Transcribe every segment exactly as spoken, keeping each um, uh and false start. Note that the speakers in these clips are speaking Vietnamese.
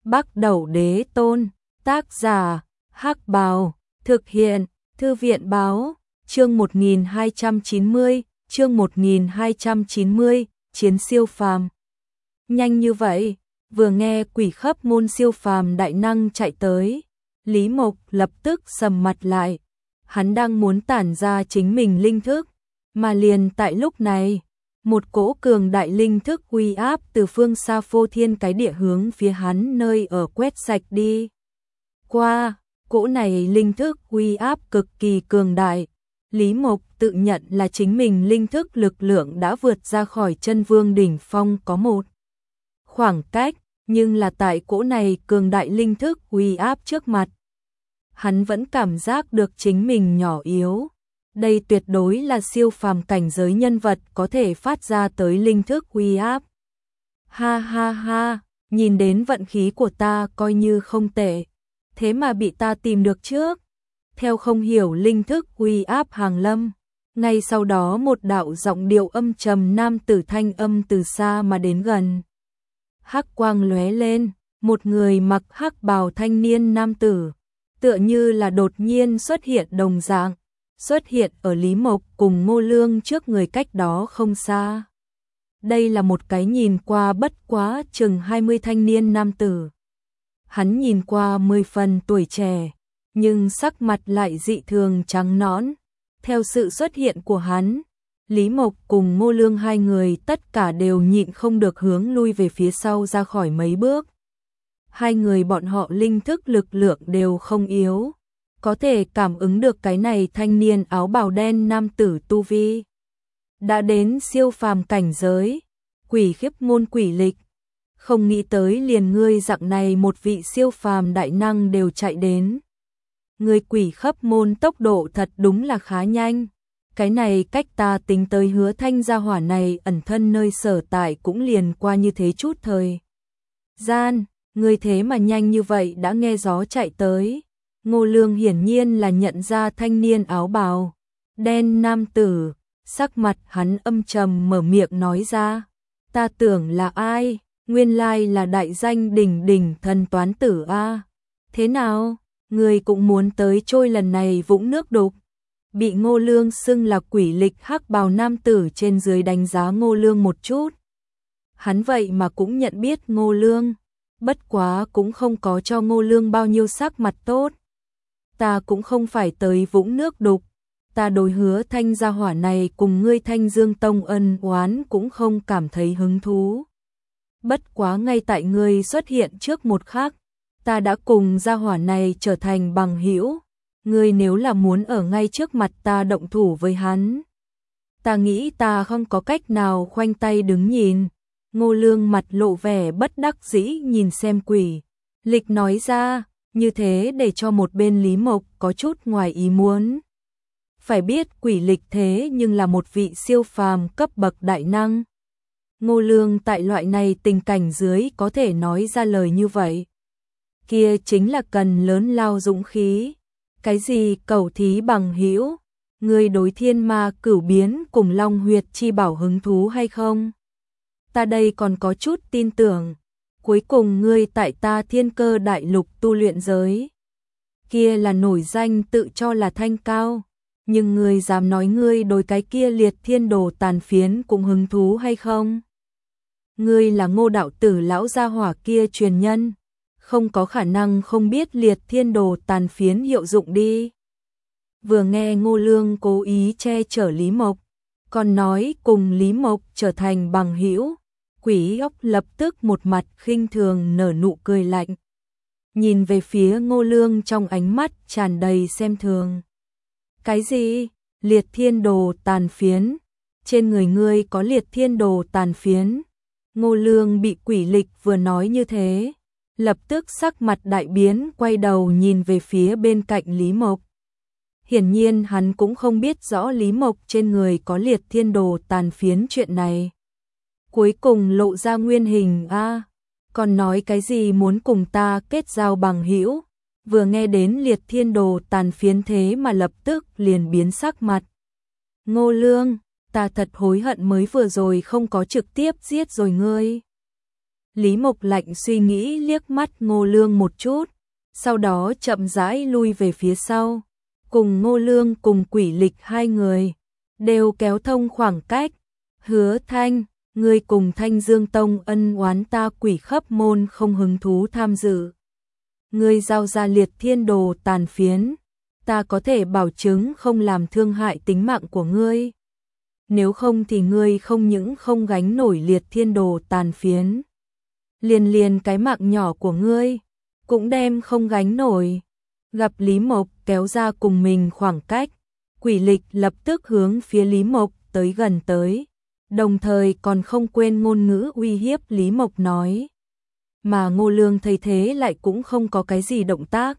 Bắc Đẩu Đế Tôn, tác giả, Hắc Bào, thực hiện, Thư viện Báo, chương một nghìn hai trăm chín mươi, chương một nghìn hai trăm chín mươi, chiến siêu phàm. Nhanh như vậy, vừa nghe quỷ khắp môn siêu phàm đại năng chạy tới, Lý Mộc lập tức sầm mặt lại, hắn đang muốn tản ra chính mình linh thức, mà liền tại lúc này, một cỗ cường đại linh thức uy áp từ phương xa phô thiên cái địa hướng phía hắn nơi ở quét sạch đi. Qua, cỗ này linh thức uy áp cực kỳ cường đại, Lý Mộc tự nhận là chính mình linh thức lực lượng đã vượt ra khỏi chân vương đỉnh phong có một khoảng cách, nhưng là tại cỗ này cường đại linh thức uy áp trước mặt, hắn vẫn cảm giác được chính mình nhỏ yếu. Đây tuyệt đối là siêu phàm cảnh giới nhân vật có thể phát ra tới linh thức uy áp. Ha ha ha, nhìn đến vận khí của ta coi như không tệ, thế mà bị ta tìm được trước. Theo không hiểu linh thức uy áp hàng lâm, ngay sau đó một đạo giọng điệu âm trầm nam tử thanh âm từ xa mà đến gần. Hắc quang lóe lên, một người mặc hắc bào thanh niên nam tử, tựa như là đột nhiên xuất hiện đồng dạng, xuất hiện ở Lý Mộc cùng Ngô Lương trước người cách đó không xa. Đây là một cái nhìn qua bất quá chừng hai mươi thanh niên nam tử. Hắn nhìn qua mười phần tuổi trẻ, nhưng sắc mặt lại dị thường trắng nõn. Theo sự xuất hiện của hắn, Lý Mộc cùng Ngô Lương hai người tất cả đều nhịn không được hướng lui về phía sau ra khỏi mấy bước. Hai người bọn họ linh thức lực lượng đều không yếu, có thể cảm ứng được cái này thanh niên áo bào đen nam tử tu vi đã đến siêu phàm cảnh giới, quỷ khiếp môn quỷ lịch. Không nghĩ tới liền ngươi dạng này một vị siêu phàm đại năng đều chạy đến. Ngươi quỷ khắp môn tốc độ thật đúng là khá nhanh. Cái này cách ta tính tới Hứa Thanh gia hỏa này ẩn thân nơi sở tại cũng liền qua như thế chút thời gian, ngươi thế mà nhanh như vậy đã nghe gió chạy tới. Ngô Lương hiển nhiên là nhận ra thanh niên áo bào đen nam tử, sắc mặt hắn âm trầm mở miệng nói ra, ta tưởng là ai, nguyên lai là đại danh đỉnh đỉnh thần toán tử a. Thế nào, người cũng muốn tới trôi lần này vũng nước đục? Bị Ngô Lương xưng là quỷ lịch hắc bào nam tử trên dưới đánh giá Ngô Lương một chút. Hắn vậy mà cũng nhận biết Ngô Lương, bất quá cũng không có cho Ngô Lương bao nhiêu sắc mặt tốt. Ta cũng không phải tới vũng nước đục, ta đối Hứa Thanh gia hỏa này cùng ngươi Thanh Dương Tông ân oán cũng không cảm thấy hứng thú. Bất quá ngay tại ngươi xuất hiện trước một khắc, ta đã cùng gia hỏa này trở thành bằng hữu. Ngươi nếu là muốn ở ngay trước mặt ta động thủ với hắn, ta nghĩ ta không có cách nào khoanh tay đứng nhìn. Ngô Lương mặt lộ vẻ bất đắc dĩ nhìn xem quỷ lịch nói ra, như thế để cho một bên Lý Mộc có chút ngoài ý muốn. Phải biết quỷ lịch thế nhưng là một vị siêu phàm cấp bậc đại năng. Ngô Lương tại loại này tình cảnh dưới có thể nói ra lời như vậy, kia chính là cần lớn lao dũng khí. Cái gì cầu thí bằng hữu, ngươi đối thiên ma cửu biến cùng long huyệt chi bảo hứng thú hay không? Ta đây còn có chút tin tưởng. Cuối cùng ngươi tại ta thiên cơ đại lục tu luyện giới, kia là nổi danh tự cho là thanh cao, nhưng ngươi dám nói ngươi đối cái kia liệt thiên đồ tàn phiến cũng hứng thú hay không? Ngươi là Ngô đạo tử lão gia hỏa kia truyền nhân, không có khả năng không biết liệt thiên đồ tàn phiến hiệu dụng đi. Vừa nghe Ngô Lương cố ý che chở Lý Mộc, còn nói cùng Lý Mộc trở thành bằng hữu, quỷ ốc lập tức một mặt khinh thường nở nụ cười lạnh. Nhìn về phía Ngô Lương trong ánh mắt tràn đầy xem thường. Cái gì? Liệt thiên đồ tàn phiến? Trên người ngươi có liệt thiên đồ tàn phiến? Ngô Lương bị quỷ lịch vừa nói như thế, lập tức sắc mặt đại biến, quay đầu nhìn về phía bên cạnh Lý Mộc. Hiển nhiên hắn cũng không biết rõ Lý Mộc trên người có liệt thiên đồ tàn phiến chuyện này. Cuối cùng lộ ra nguyên hình a, à, còn nói cái gì muốn cùng ta kết giao bằng hữu, vừa nghe đến liệt thiên đồ tàn phiến thế mà lập tức liền biến sắc mặt. Ngô Lương, ta thật hối hận mới vừa rồi không có trực tiếp giết rồi ngươi. Lý Mộc lạnh suy nghĩ liếc mắt Ngô Lương một chút, sau đó chậm rãi lui về phía sau, cùng Ngô Lương cùng Quỷ Lịch hai người đều kéo thông khoảng cách. Hứa Thanh, ngươi cùng Thanh Dương Tông ân oán ta Quỷ Khấp môn không hứng thú tham dự. Ngươi giao ra Liệt Thiên Đồ tàn phiến, ta có thể bảo chứng không làm thương hại tính mạng của ngươi. Nếu không thì ngươi không những không gánh nổi Liệt Thiên Đồ tàn phiến, liền liền cái mạng nhỏ của ngươi cũng đem không gánh nổi. Gặp Lý Mộc kéo ra cùng mình khoảng cách, Quỷ Lịch lập tức hướng phía Lý Mộc tới gần tới, đồng thời còn không quên ngôn ngữ uy hiếp Lý Mộc nói. Mà Ngô Lương thấy thế lại cũng không có cái gì động tác.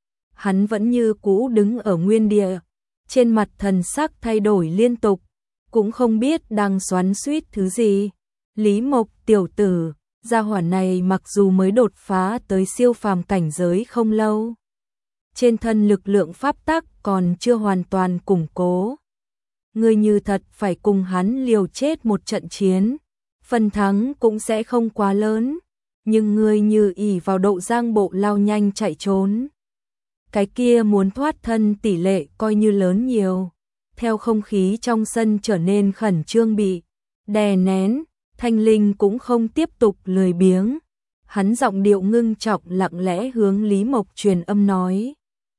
Hắn vẫn như cũ đứng ở nguyên địa, trên mặt thần sắc thay đổi liên tục, cũng không biết đang xoắn xuýt thứ gì. Lý Mộc tiểu tử, gia hỏa này mặc dù mới đột phá tới siêu phàm cảnh giới không lâu, trên thân lực lượng pháp tắc còn chưa hoàn toàn củng cố. Ngươi như thật phải cùng hắn liều chết một trận chiến, phần thắng cũng sẽ không quá lớn, nhưng ngươi như ỷ vào độ giang bộ lao nhanh chạy trốn, cái kia muốn thoát thân tỷ lệ coi như lớn nhiều. Theo không khí trong sân trở nên khẩn trương bị đè nén, Thanh Linh cũng không tiếp tục lười biếng. Hắn giọng điệu ngưng trọng lặng lẽ hướng Lý Mộc truyền âm nói.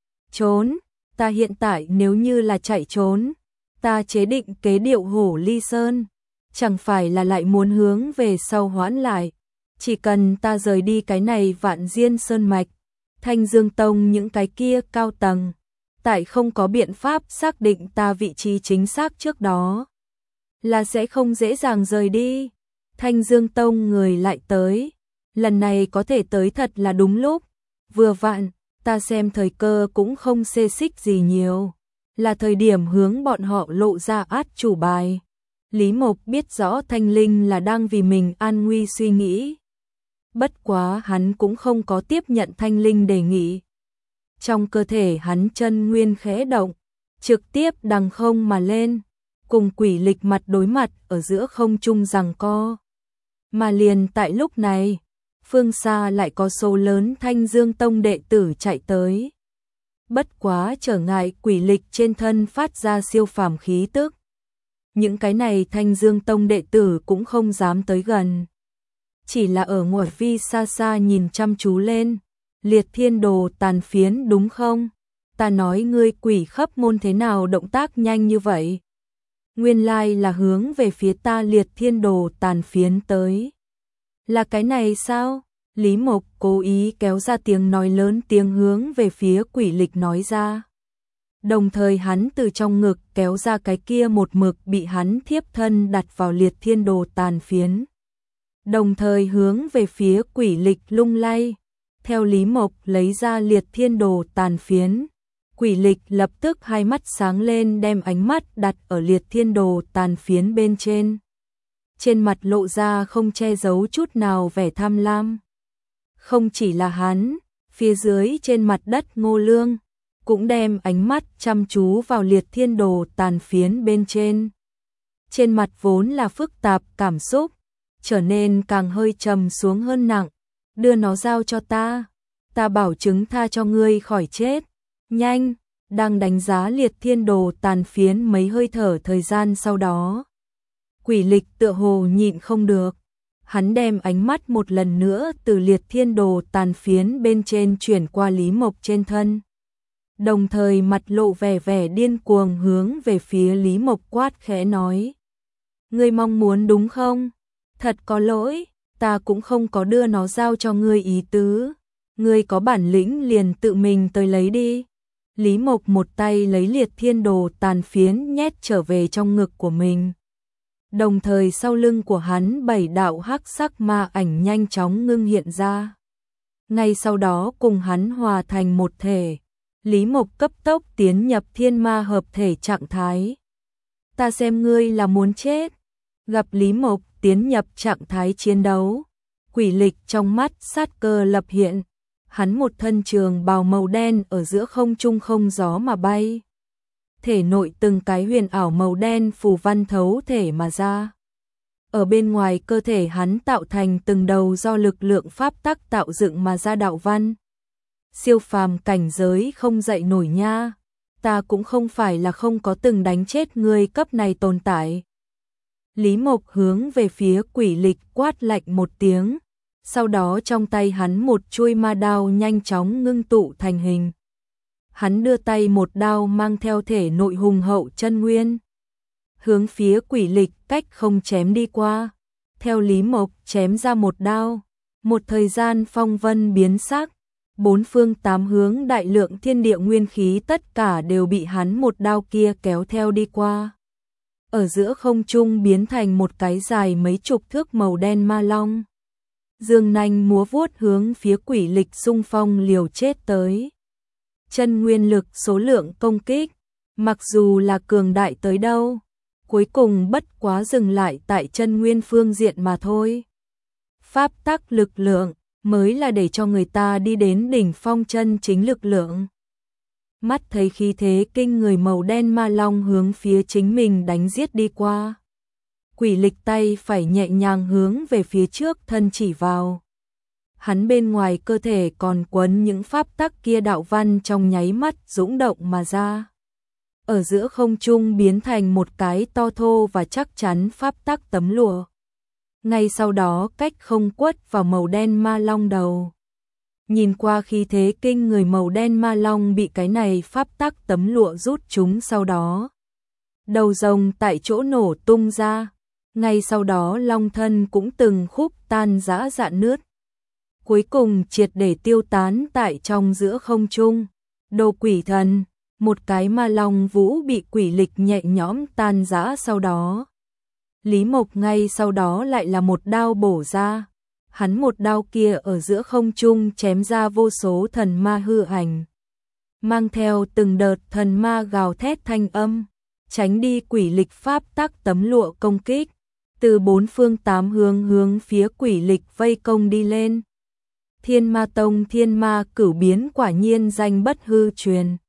Trốn, ta hiện tại nếu như là chạy trốn, ta chế định kế điệu hổ ly sơn, chẳng phải là lại muốn hướng về sau hoãn lại. Chỉ cần ta rời đi cái này Vạn Diên Sơn Mạch, Thanh Dương Tông những cái kia cao tầng, tại không có biện pháp xác định ta vị trí chính xác trước đó, là sẽ không dễ dàng rời đi. Thanh Dương Tông người lại tới, lần này có thể tới thật là đúng lúc, vừa vặn, ta xem thời cơ cũng không xê xích gì nhiều, là thời điểm hướng bọn họ lộ ra át chủ bài. Lý Mộc biết rõ Thanh Linh là đang vì mình an nguy suy nghĩ, bất quá hắn cũng không có tiếp nhận Thanh Linh đề nghị. Trong cơ thể hắn chân nguyên khẽ động, trực tiếp đằng không mà lên, cùng Quỷ Lịch mặt đối mặt ở giữa không trung giằng co. Mà liền tại lúc này, phương xa lại có số lớn Thanh Dương Tông đệ tử chạy tới. Bất quá trở ngại Quỷ Lịch trên thân phát ra siêu phàm khí tức, những cái này Thanh Dương Tông đệ tử cũng không dám tới gần, chỉ là ở ngoại vi xa xa nhìn chăm chú lên. Liệt Thiên Đồ tàn phiến đúng không? Ta nói ngươi Quỷ Khấp môn thế nào động tác nhanh như vậy? Nguyên lai là hướng về phía ta Liệt Thiên Đồ tàn phiến tới. Là cái này sao? Lý Mộc cố ý kéo ra tiếng nói lớn tiếng hướng về phía Quỷ Lịch nói ra. Đồng thời hắn từ trong ngực kéo ra cái kia một mực bị hắn thiếp thân đặt vào Liệt Thiên Đồ tàn phiến. Đồng thời hướng về phía Quỷ Lịch lung lay. Theo Lý Mộc lấy ra Liệt Thiên Đồ tàn phiến, Quỷ Lịch lập tức hai mắt sáng lên đem ánh mắt đặt ở Liệt Thiên Đồ tàn phiến bên trên. Trên mặt lộ ra không che giấu chút nào vẻ tham lam. Không chỉ là hắn, phía dưới trên mặt đất Ngô Lương, cũng đem ánh mắt chăm chú vào Liệt Thiên Đồ tàn phiến bên trên. Trên mặt vốn là phức tạp cảm xúc, trở nên càng hơi trầm xuống hơn nặng. Đưa nó giao cho ta, ta bảo chứng tha cho ngươi khỏi chết. Nhanh, đang đánh giá Liệt Thiên Đồ tàn phiến mấy hơi thở thời gian sau đó. Quỷ Lịch tựa hồ nhịn không được, hắn đem ánh mắt một lần nữa từ Liệt Thiên Đồ tàn phiến bên trên chuyển qua Lý Mộc trên thân. Đồng thời mặt lộ vẻ vẻ điên cuồng hướng về phía Lý Mộc quát khẽ nói. Ngươi mong muốn đúng không? Thật có lỗi. Ta cũng không có đưa nó giao cho ngươi ý tứ, ngươi có bản lĩnh liền tự mình tới lấy đi. Lý Mộc một tay lấy Liệt Thiên Đồ tàn phiến nhét trở về trong ngực của mình. Đồng thời sau lưng của hắn bảy đạo hắc sắc ma ảnh nhanh chóng ngưng hiện ra. Ngay sau đó cùng hắn hòa thành một thể, Lý Mộc cấp tốc tiến nhập thiên ma hợp thể trạng thái. Ta xem ngươi là muốn chết. Gặp Lý Mộc tiến nhập trạng thái chiến đấu, Quỷ Lịch trong mắt sát cơ lập hiện, hắn một thân trường bào màu đen ở giữa không trung không gió mà bay. Thể nội từng cái huyền ảo màu đen phù văn thấu thể mà ra. ở bên ngoài cơ thể hắn tạo thành từng đầu do lực lượng pháp tắc tạo dựng mà ra đạo văn. Siêu phàm cảnh giới không dậy nổi nha, ta cũng không phải là không có từng đánh chết người cấp này tồn tại. Lý Mộc hướng về phía Quỷ Lịch quát lạnh một tiếng, sau đó trong tay hắn một chuôi ma đao nhanh chóng ngưng tụ thành hình. Hắn đưa tay một đao mang theo thể nội hùng hậu chân nguyên, hướng phía Quỷ Lịch cách không chém đi qua. Theo Lý Mộc chém ra một đao, một thời gian phong vân biến sắc, bốn phương tám hướng đại lượng thiên địa nguyên khí tất cả đều bị hắn một đao kia kéo theo đi qua. Ở giữa không trung biến thành một cái dài mấy chục thước màu đen ma long. Dương nanh múa vuốt hướng phía Quỷ Lịch xung phong liều chết tới. Chân nguyên lực số lượng công kích, mặc dù là cường đại tới đâu, cuối cùng bất quá dừng lại tại chân nguyên phương diện mà thôi. Pháp tắc lực lượng mới là để cho người ta đi đến đỉnh phong chân chính lực lượng. Mắt thấy khí thế kinh người màu đen ma long hướng phía chính mình đánh giết đi qua. Quỷ Lịch tay phải nhẹ nhàng hướng về phía trước thân chỉ vào. Hắn bên ngoài cơ thể còn quấn những pháp tắc kia đạo văn trong nháy mắt dũng động mà ra. Ở giữa không trung biến thành một cái to thô và chắc chắn pháp tắc tấm lụa. Ngay sau đó cách không quất vào màu đen ma long đầu. Nhìn qua khí thế kinh người màu đen ma long bị cái này pháp tắc tấm lụa rút chúng, sau đó đầu rồng tại chỗ nổ tung ra. Ngay sau đó long thân cũng từng khúc tan rã rạn nứt, cuối cùng triệt để tiêu tán tại trong giữa không trung. Đồ quỷ thần, một cái ma long vũ bị Quỷ Lịch nhẹ nhõm tan rã, sau đó Lý Mộc ngay sau đó lại là một đao bổ ra. Hắn một đao kia ở giữa không trung chém ra vô số thần ma hư ảnh, mang theo từng đợt thần ma gào thét thanh âm, tránh đi Quỷ Lịch pháp tắc tấm lụa công kích, từ bốn phương tám hướng hướng phía Quỷ Lịch vây công đi lên. Thiên Ma Tông Thiên Ma Cửu biến quả nhiên danh bất hư truyền.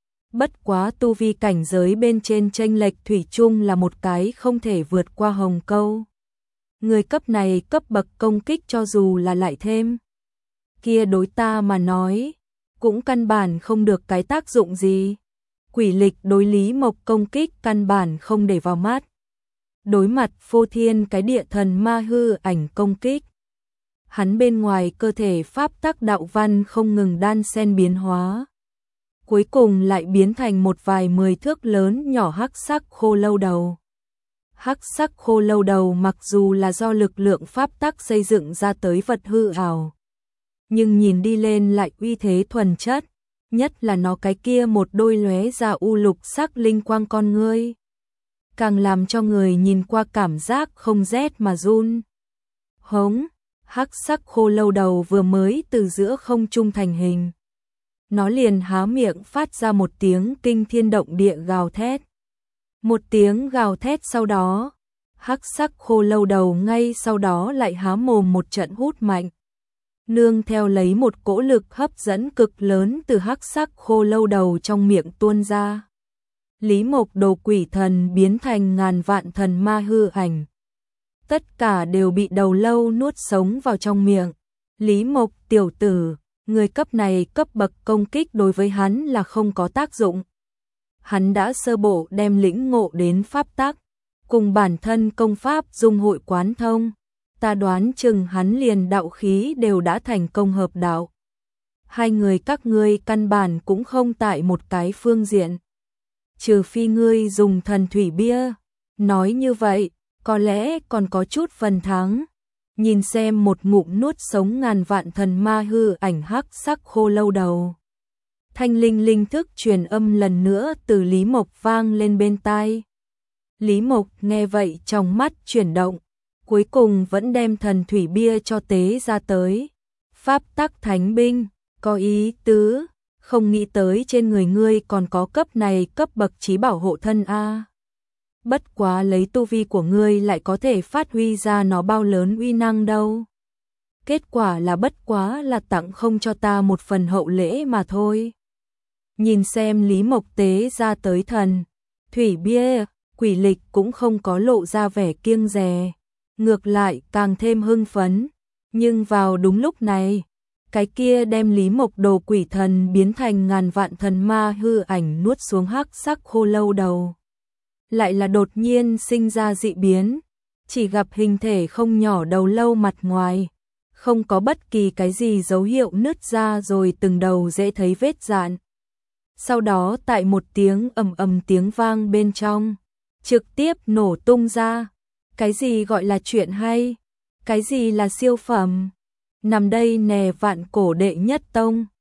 Bất quá tu vi cảnh giới bên trên chênh lệch thủy chung là một cái không thể vượt qua hồng câu. Người cấp này cấp bậc công kích cho dù là lại thêm kia đối ta mà nói cũng căn bản không được cái tác dụng gì. Quỷ Lịch đối Lý Mộc công kích căn bản không để vào mắt. Đối mặt phô thiên cái địa thần ma hư ảnh công kích, hắn bên ngoài cơ thể pháp tắc đạo văn không ngừng đan xen biến hóa, cuối cùng lại biến thành một vài mười thước lớn nhỏ hắc sắc khô lâu đầu. Hắc sắc khô lâu đầu mặc dù là do lực lượng pháp tắc xây dựng ra tới vật hư ảo, nhưng nhìn đi lên lại uy thế thuần chất, nhất là nó cái kia một đôi lóe ra u lục sắc linh quang con ngươi, càng làm cho người nhìn qua cảm giác không rét mà run. Hống, hắc sắc khô lâu đầu vừa mới từ giữa không trung thành hình, nó liền há miệng phát ra một tiếng kinh thiên động địa gào thét. Một tiếng gào thét sau đó, hắc sắc khô lâu đầu ngay sau đó lại há mồm một trận hút mạnh. Nương theo lấy một cỗ lực hấp dẫn cực lớn từ hắc sắc khô lâu đầu trong miệng tuôn ra. Lý Mộc đồ quỷ thần biến thành ngàn vạn thần ma hư ảnh. Tất cả đều bị đầu lâu nuốt sống vào trong miệng. Lý Mộc tiểu tử, người cấp này cấp bậc công kích đối với hắn là không có tác dụng. Hắn đã sơ bộ đem lĩnh ngộ đến pháp tắc, cùng bản thân công pháp dung hội quán thông. Ta đoán chừng hắn liền đạo khí đều đã thành công hợp đạo. Hai người các ngươi căn bản cũng không tại một cái phương diện. Trừ phi ngươi dùng thần thủy bia. Nói như vậy, có lẽ còn có chút phần thắng. Nhìn xem một ngụm nuốt sống ngàn vạn thần ma hư ảnh hắc sắc khô lâu đầu. Thanh linh linh thức truyền âm lần nữa từ Lý Mộc vang lên bên tai. Lý Mộc nghe vậy trong mắt chuyển động, cuối cùng vẫn đem thần thủy bia cho tế ra tới. Pháp tắc thánh binh, có ý tứ, không nghĩ tới trên người ngươi còn có cấp này cấp bậc trí bảo hộ thân a. Bất quá lấy tu vi của ngươi lại có thể phát huy ra nó bao lớn uy năng đâu. Kết quả là bất quá là tặng không cho ta một phần hậu lễ mà thôi. Nhìn xem Lý Mộc tế ra tới thần thủy bia, Quỷ Lịch cũng không có lộ ra vẻ kiêng dè. ngược lại càng thêm hưng phấn. Nhưng vào đúng lúc này, cái kia đem Lý Mộc Đồ quỷ thần biến thành ngàn vạn thần ma hư ảnh nuốt xuống hắc sắc khô lâu đầu. Lại là đột nhiên sinh ra dị biến, chỉ gặp hình thể không nhỏ đầu lâu mặt ngoài, không có bất kỳ cái gì dấu hiệu nứt ra rồi từng đầu dễ thấy vết dạn. Sau đó tại một tiếng ầm ầm tiếng vang bên trong, trực tiếp nổ tung ra. Cái gì gọi là chuyện hay? Cái gì là siêu phẩm? Nằm đây nè vạn cổ đệ nhất tông,